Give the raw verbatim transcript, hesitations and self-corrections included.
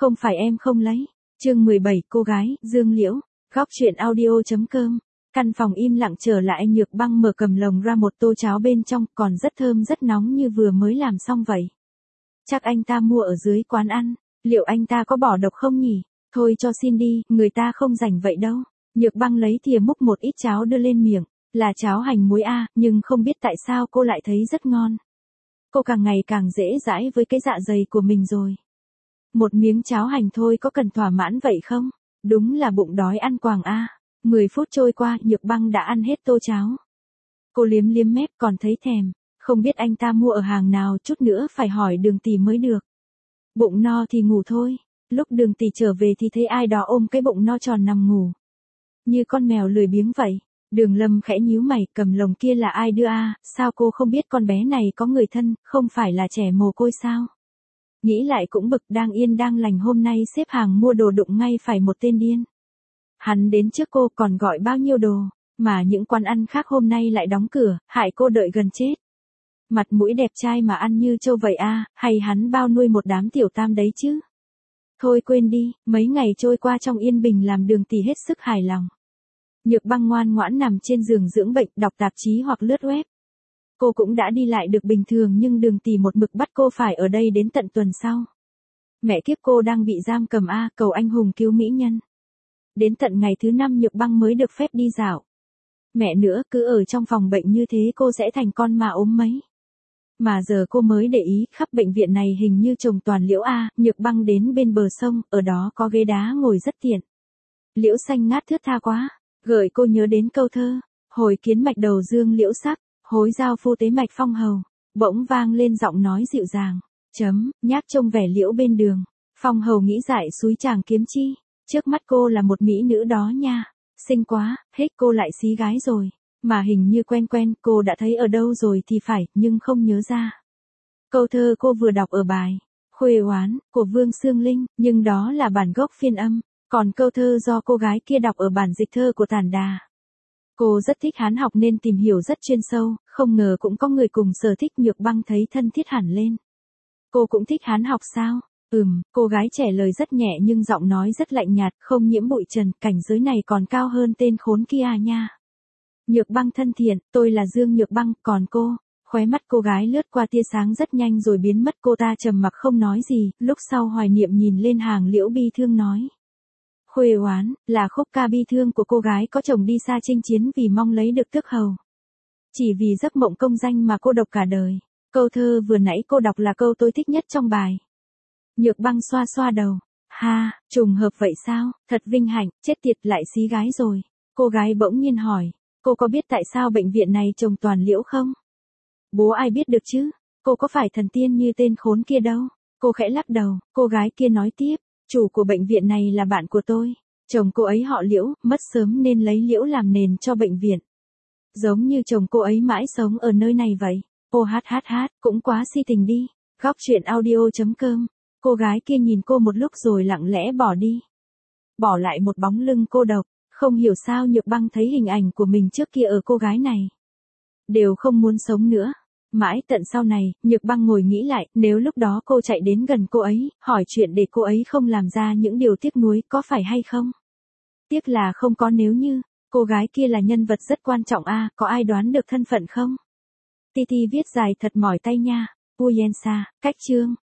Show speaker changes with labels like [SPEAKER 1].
[SPEAKER 1] Không phải em không lấy. Chương mười bảy cô gái, Dương Liễu, góc truyện audio.com. Căn phòng im lặng trở lại, Nhược Băng mở cầm lồng ra một tô cháo bên trong, còn rất thơm rất nóng như vừa mới làm xong vậy. Chắc anh ta mua ở dưới quán ăn, liệu anh ta có bỏ độc không nhỉ? Thôi cho xin đi, người ta không rảnh vậy đâu. Nhược Băng lấy thìa múc một ít cháo đưa lên miệng, là cháo hành muối a, nhưng không biết tại sao cô lại thấy rất ngon. Cô càng ngày càng dễ dãi với cái dạ dày của mình rồi. Một miếng cháo hành thôi có cần thỏa mãn vậy không? Đúng là bụng đói ăn quàng a. mười phút trôi qua, Nhược Băng đã ăn hết tô cháo. Cô liếm liếm mép còn thấy thèm, không biết anh ta mua ở hàng nào, chút nữa phải hỏi Đường Tỷ mới được. Bụng no thì ngủ thôi. Lúc Đường Tỷ trở về thì thấy ai đó ôm cái bụng no tròn nằm ngủ. Như con mèo lười biếng vậy. Đường Lâm khẽ nhíu mày, cầm lồng kia là ai đưa a? Sao cô không biết con bé này có người thân, không phải là trẻ mồ côi sao? Nghĩ lại cũng bực, đang yên đang lành hôm nay xếp hàng mua đồ đụng ngay phải một tên điên. Hắn đến trước cô còn gọi bao nhiêu đồ, mà những quán ăn khác hôm nay lại đóng cửa, hại cô đợi gần chết. Mặt mũi đẹp trai mà ăn như trâu vậy a, hay hắn bao nuôi một đám tiểu tam đấy chứ? Thôi quên đi, mấy ngày trôi qua trong yên bình làm Đường Tỷ hết sức hài lòng. Nhược Băng ngoan ngoãn nằm trên giường dưỡng bệnh, đọc tạp chí hoặc lướt web. Cô cũng đã đi lại được bình thường, nhưng Đường Tỷ một mực bắt cô phải ở đây đến tận tuần sau. Mẹ kiếp, cô đang bị giam cầm a, cầu anh hùng cứu mỹ nhân. Đến tận ngày thứ năm Nhược Băng mới được phép đi dạo. Mẹ nữa, cứ ở trong phòng bệnh như thế cô sẽ thành con mà ốm mấy. Mà giờ cô mới để ý, khắp bệnh viện này hình như trồng toàn liễu a. Nhược Băng đến bên bờ sông, ở đó có ghế đá ngồi rất tiện. Liễu xanh ngát thướt tha quá, gợi cô nhớ đến câu thơ, hồi kiến mạch đầu dương liễu sắc, hối giao phu tế mạch phong hầu. Bỗng vang lên giọng nói dịu dàng, chấm, nhác trông vẻ liễu bên đường, phong hầu nghĩ dại súi chàng kiếm chi. Trước mắt cô là một mỹ nữ đó nha, xinh quá, hết cô lại xí gái rồi, mà hình như quen quen, cô đã thấy ở đâu rồi thì phải, nhưng không nhớ ra. Câu thơ cô vừa đọc ở bài Khuê Oán của Vương Sương Linh, nhưng đó là bản gốc phiên âm, còn câu thơ do cô gái kia đọc ở bản dịch thơ của Tản Đà. Cô rất thích Hán học nên tìm hiểu rất chuyên sâu, không ngờ cũng có người cùng sở thích. Nhược Băng thấy thân thiết hẳn lên. Cô cũng thích Hán học sao? Ừm, cô gái trẻ lời rất nhẹ nhưng giọng nói rất lạnh nhạt, không nhiễm bụi trần, cảnh giới này còn cao hơn tên khốn kia nha. Nhược Băng thân thiện, tôi là Dương Nhược Băng, còn cô? Khóe mắt cô gái lướt qua tia sáng rất nhanh rồi biến mất, cô ta trầm mặc không nói gì, lúc sau hoài niệm nhìn lên hàng liễu bi thương nói. Khuê Oán, là khúc ca bi thương của cô gái có chồng đi xa chinh chiến vì mong lấy được tước hầu. Chỉ vì giấc mộng công danh mà cô độc cả đời. Câu thơ vừa nãy cô đọc là câu tôi thích nhất trong bài. Nhược Băng xoa xoa đầu. Ha, trùng hợp vậy sao, thật vinh hạnh, chết tiệt lại xí gái rồi. Cô gái bỗng nhiên hỏi, cô có biết tại sao bệnh viện này trồng toàn liễu không? Bố ai biết được chứ, cô có phải thần tiên như tên khốn kia đâu. Cô khẽ lắc đầu, cô gái kia nói tiếp, chủ của bệnh viện này là bạn của tôi. Chồng cô ấy họ Liễu, mất sớm nên lấy liễu làm nền cho bệnh viện. Giống như chồng cô ấy mãi sống ở nơi này vậy. Ô hát hát hát, cũng quá si tình đi. Góc truyện audio.com. Cô gái kia nhìn cô một lúc rồi lặng lẽ bỏ đi. Bỏ lại một bóng lưng cô độc. Không hiểu sao Nhược Băng thấy hình ảnh của mình trước kia ở cô gái này. Đều không muốn sống nữa. Mãi tận sau này, Nhược Băng ngồi nghĩ lại, nếu lúc đó cô chạy đến gần cô ấy, hỏi chuyện để cô ấy không làm ra những điều tiếc nuối, có phải hay không? Tiếc là không có nếu như, cô gái kia là nhân vật rất quan trọng a, có ai đoán được thân phận không? Titi viết dài thật mỏi tay nha. Uyensa, cách chương.